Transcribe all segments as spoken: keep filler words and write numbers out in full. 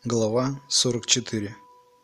Глава сорок четыре.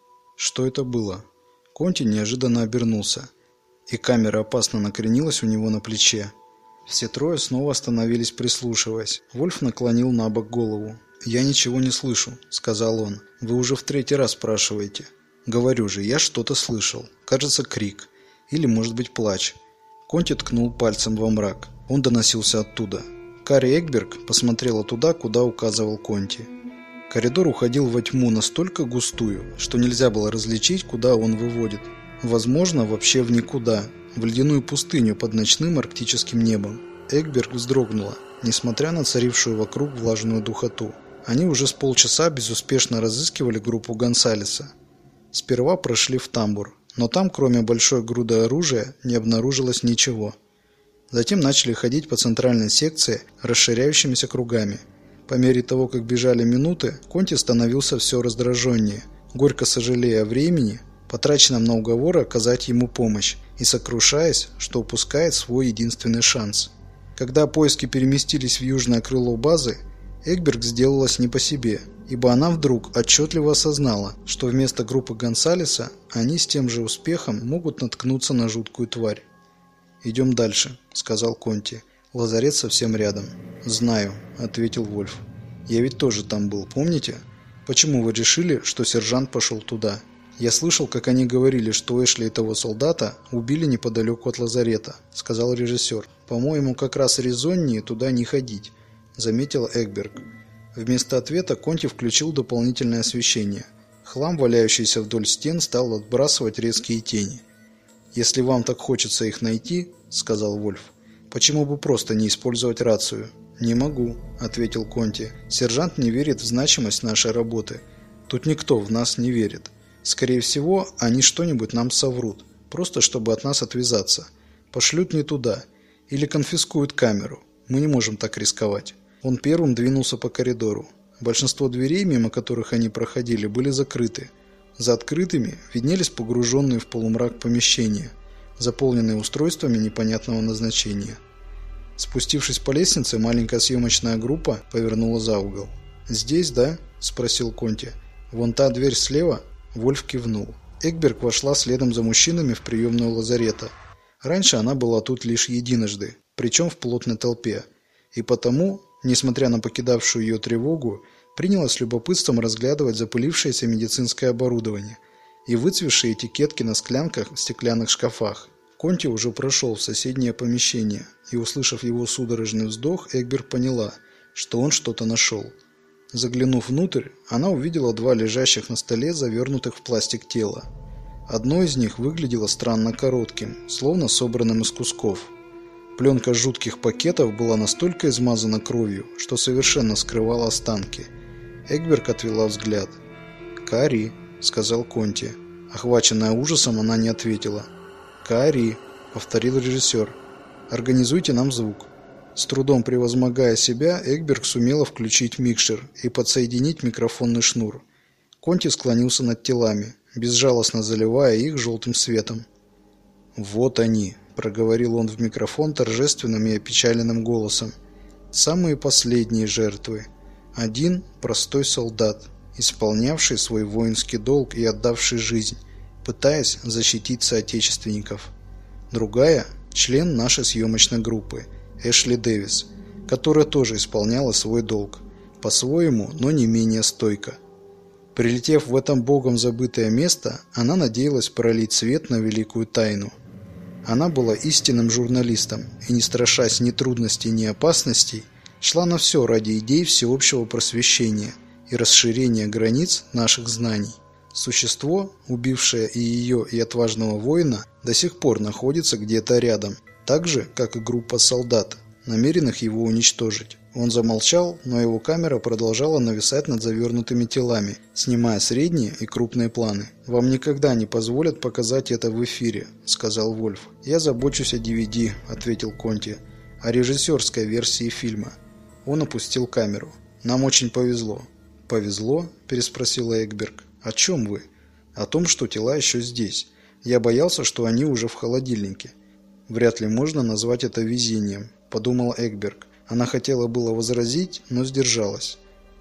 Что это было? Конти неожиданно обернулся, и камера опасно накренилась у него на плече. Все трое снова остановились, прислушиваясь. Вольф наклонил на бок голову. «Я ничего не слышу», — сказал он. «Вы уже в третий раз спрашиваете». «Говорю же, я что-то слышал. Кажется, крик. Или, может быть, плач». Конти ткнул пальцем во мрак. Он доносился оттуда. Кари Экберг посмотрела туда, куда указывал Конти. Коридор уходил во тьму настолько густую, что нельзя было различить, куда он выводит. Возможно, вообще в никуда, в ледяную пустыню под ночным арктическим небом. Экберг вздрогнула, несмотря на царившую вокруг влажную духоту. Они уже с полчаса безуспешно разыскивали группу Гонсалеса. Сперва прошли в тамбур, но там, кроме большой груды оружия, не обнаружилось ничего. Затем начали ходить по центральной секции расширяющимися кругами. По мере того, как бежали минуты, Конти становился все раздраженнее, горько сожалея о времени, потраченном на уговоры оказать ему помощь, и сокрушаясь, что упускает свой единственный шанс. Когда поиски переместились в южное крыло базы, Экберг сделалась не по себе, ибо она вдруг отчетливо осознала, что вместо группы Гонсалеса они с тем же успехом могут наткнуться на жуткую тварь. «Идем дальше», — сказал Конти. «Лазарет совсем рядом». «Знаю», — ответил Вольф. «Я ведь тоже там был, помните? Почему вы решили, что сержант пошел туда? Я слышал, как они говорили, что Эшли и того солдата убили неподалеку от лазарета», — сказал режиссер. «По-моему, как раз резоннее туда не ходить», — заметил Экберг. Вместо ответа Конти включил дополнительное освещение. Хлам, валяющийся вдоль стен, стал отбрасывать резкие тени. «Если вам так хочется их найти», — сказал Вольф, — «почему бы просто не использовать рацию?» «Не могу», — ответил Конти. «Сержант не верит в значимость нашей работы. Тут никто в нас не верит. Скорее всего, они что-нибудь нам соврут, просто чтобы от нас отвязаться. Пошлют не туда. Или конфискуют камеру. Мы не можем так рисковать». Он первым двинулся по коридору. Большинство дверей, мимо которых они проходили, были закрыты. За открытыми виднелись погруженные в полумрак помещения, заполненные устройствами непонятного назначения. Спустившись по лестнице, маленькая съемочная группа повернула за угол. «Здесь, да?» – спросил Конти. «Вон та дверь слева?» Вольф кивнул. Экберг вошла следом за мужчинами в приемную лазарета. Раньше она была тут лишь единожды, причем в плотной толпе. И потому, несмотря на покидавшую ее тревогу, принялась с любопытством разглядывать запылившееся медицинское оборудование и выцветшие этикетки на склянках в стеклянных шкафах. Конти уже прошел в соседнее помещение, и, услышав его судорожный вздох, Экберг поняла, что он что-то нашел. Заглянув внутрь, она увидела два лежащих на столе завернутых в пластик тела. Одно из них выглядело странно коротким, словно собранным из кусков. Пленка жутких пакетов была настолько измазана кровью, что совершенно скрывала останки. Экберг отвела взгляд. «Кари», — сказал Конти. Охваченная ужасом, она не ответила. «Кари», — повторил режиссер. «Организуйте нам звук». С трудом превозмогая себя, Экберг сумела включить микшер и подсоединить микрофонный шнур. Конти склонился над телами, безжалостно заливая их желтым светом. «Вот они», — проговорил он в микрофон торжественным и опечаленным голосом. «Самые последние жертвы. Один – простой солдат, исполнявший свой воинский долг и отдавший жизнь, пытаясь защитить соотечественников. Другая – член нашей съемочной группы, Эшли Дэвис, которая тоже исполняла свой долг, по-своему, но не менее стойко. Прилетев в это богом забытое место, она надеялась пролить свет на великую тайну. Она была истинным журналистом и, не страшась ни трудностей, ни опасностей, шла на все ради идей всеобщего просвещения и расширения границ наших знаний. Существо, убившее и ее, и отважного воина, до сих пор находится где-то рядом, так же, как и группа солдат, намеренных его уничтожить». Он замолчал, но его камера продолжала нависать над завернутыми телами, снимая средние и крупные планы. «Вам никогда не позволят показать это в эфире», — сказал Вольф. «Я забочусь о ди ви ди», — ответил Конти, — «о режиссерской версии фильма». Он опустил камеру. «Нам очень повезло». «Повезло?» – переспросила Экберг. «О чем вы?» «О том, что тела еще здесь. Я боялся, что они уже в холодильнике». «Вряд ли можно назвать это везением», – подумал Экберг. Она хотела было возразить, но сдержалась.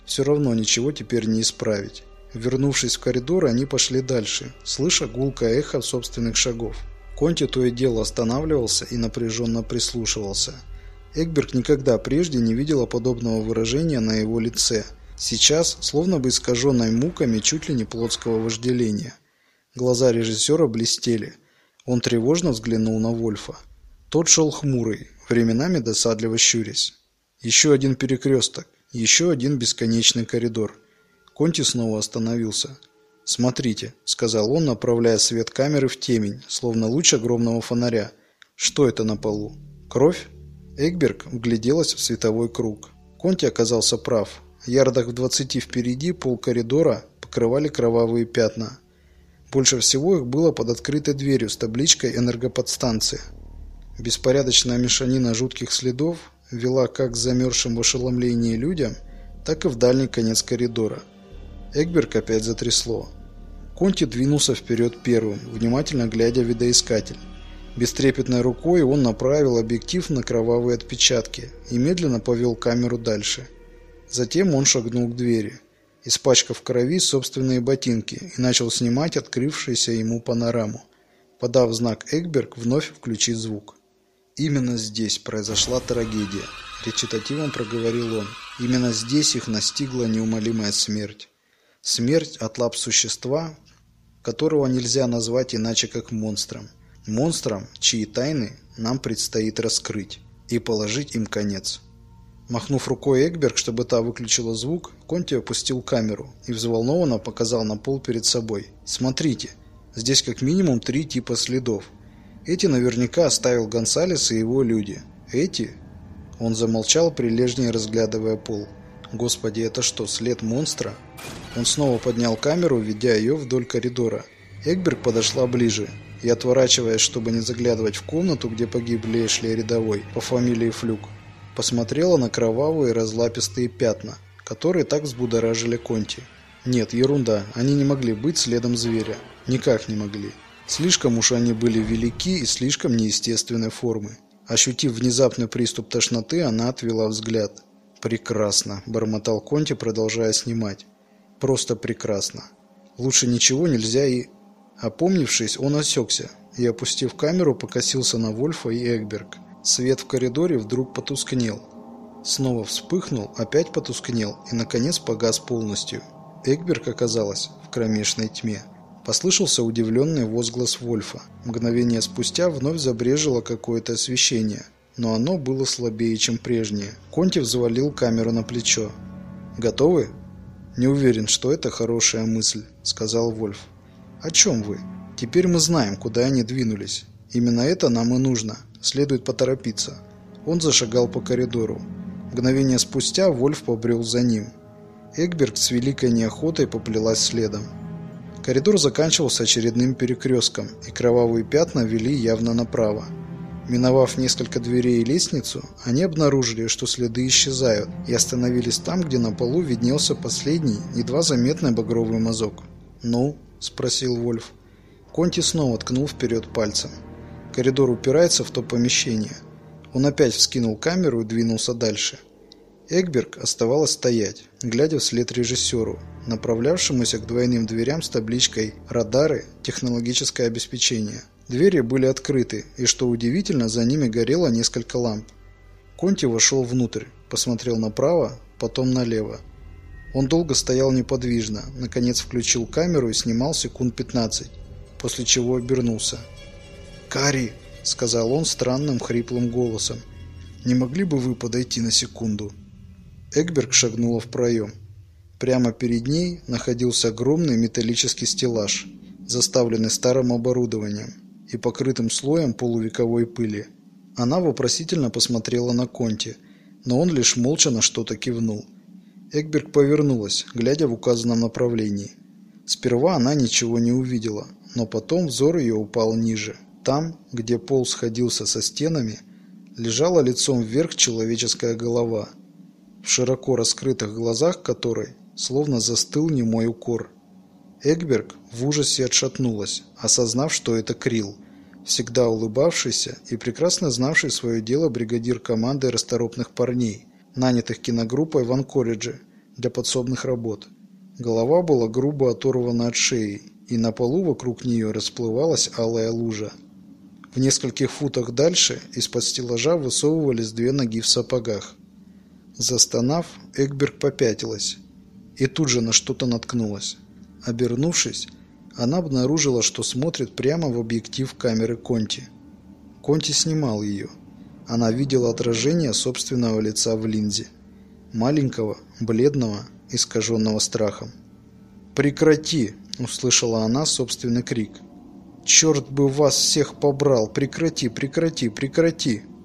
Все равно ничего теперь не исправить. Вернувшись в коридор, они пошли дальше, слыша гулкое эхо собственных шагов. Конти то и дело останавливался и напряженно прислушивался. Эгберг никогда прежде не видела подобного выражения на его лице. Сейчас, словно бы искаженной муками чуть ли не плотского вожделения. Глаза режиссера блестели. Он тревожно взглянул на Вольфа. Тот шел хмурый, временами досадливо щурясь. Еще один перекресток, еще один бесконечный коридор. Конти снова остановился. «Смотрите», — сказал он, направляя свет камеры в темень, словно луч огромного фонаря. «Что это на полу? Кровь?» Эгберг вгляделась в световой круг. Конти оказался прав. Ярдах в двадцати впереди пол коридора покрывали кровавые пятна. Больше всего их было под открытой дверью с табличкой «Энергоподстанция». Беспорядочная мешанина жутких следов вела как к замерзшим в ошеломлении людям, так и в дальний конец коридора. Эгберг опять затрясло. Конти двинулся вперед первым, внимательно глядя в видоискатель. Бестрепетной рукой он направил объектив на кровавые отпечатки и медленно повел камеру дальше. Затем он шагнул к двери, испачкав в крови собственные ботинки, и начал снимать открывшуюся ему панораму, подав знак Эгберг вновь включить звук. «Именно здесь произошла трагедия», – речитативом проговорил он. «Именно здесь их настигла неумолимая смерть. Смерть от лап существа, которого нельзя назвать иначе как монстром. Монстром, чьи тайны нам предстоит раскрыть и положить им конец». Махнув рукой Эгберг, чтобы та выключила звук, Конти опустил камеру и взволнованно показал на пол перед собой. «Смотрите, здесь как минимум три типа следов. Эти наверняка оставил Гонсалес и его люди. Эти...» Он замолчал, прилежнее разглядывая пол. «Господи, это что, след монстра?» Он снова поднял камеру, ведя ее вдоль коридора. Эгберг подошла ближе и, отворачиваясь, чтобы не заглядывать в комнату, где погиб Эшли рядовой по фамилии Флюк, посмотрела на кровавые разлапистые пятна, которые так взбудоражили Конти. Нет, ерунда, они не могли быть следом зверя. Никак не могли. Слишком уж они были велики и слишком неестественной формы. Ощутив внезапный приступ тошноты, она отвела взгляд. «Прекрасно», – бормотал Конти, продолжая снимать. «Просто прекрасно. Лучше ничего нельзя и...» Опомнившись, он осекся и, опустив камеру, покосился на Вольфа и Эгберг. Свет в коридоре вдруг потускнел. Снова вспыхнул, опять потускнел и, наконец, погас полностью. Эгберг оказалась в кромешной тьме. Послышался удивленный возглас Вольфа. Мгновение спустя вновь забрежило какое-то освещение, но оно было слабее, чем прежнее. Конти взвалил камеру на плечо. «Готовы?» «Не уверен, что это хорошая мысль», — сказал Вольф. «О чем вы? Теперь мы знаем, куда они двинулись. Именно это нам и нужно. Следует поторопиться». Он зашагал по коридору. Мгновение спустя Вольф побрел за ним. Эгберг с великой неохотой поплелась следом. Коридор заканчивался очередным перекрестком, и кровавые пятна вели явно направо. Миновав несколько дверей и лестницу, они обнаружили, что следы исчезают, и остановились там, где на полу виднелся последний, едва заметный багровый мазок. «Ну?» – спросил Вольф. Конти снова ткнул вперед пальцем. Коридор упирается в то помещение. Он опять вскинул камеру и двинулся дальше. Эгберг оставалась стоять, глядя вслед режиссеру, направлявшемуся к двойным дверям с табличкой «Радары. Технологическое обеспечение». Двери были открыты, и, что удивительно, за ними горело несколько ламп. Конти вошел внутрь, посмотрел направо, потом налево. Он долго стоял неподвижно, наконец включил камеру и снимал секунд пятнадцать, после чего обернулся. «Кари!» – сказал он странным хриплым голосом. «Не могли бы вы подойти на секунду?» Эгберг шагнула в проем. Прямо перед ней находился огромный металлический стеллаж, заставленный старым оборудованием и покрытым слоем полувековой пыли. Она вопросительно посмотрела на Конти, но он лишь молча на что-то кивнул. Эгберг повернулась, глядя в указанном направлении. Сперва она ничего не увидела, но потом взор ее упал ниже. Там, где пол сходился со стенами, лежала лицом вверх человеческая голова, в широко раскрытых глазах которой словно застыл немой укор. Эгберг в ужасе отшатнулась, осознав, что это Крилл, всегда улыбавшийся и прекрасно знавший свое дело бригадир команды расторопных парней, нанятых киногруппой в Анкоридже для подсобных работ. Голова была грубо оторвана от шеи, и на полу вокруг нее расплывалась алая лужа. В нескольких футах дальше из-под стеллажа высовывались две ноги в сапогах. Застонав, Экберг попятилась и тут же на что-то наткнулась. Обернувшись, она обнаружила, что смотрит прямо в объектив камеры Конти. Конти снимал ее. Она видела отражение собственного лица в линзе. Маленького, бледного, искаженного страхом. «Прекрати!» – услышала она собственный крик. «Черт бы вас всех побрал! Прекрати, прекрати, прекрати!»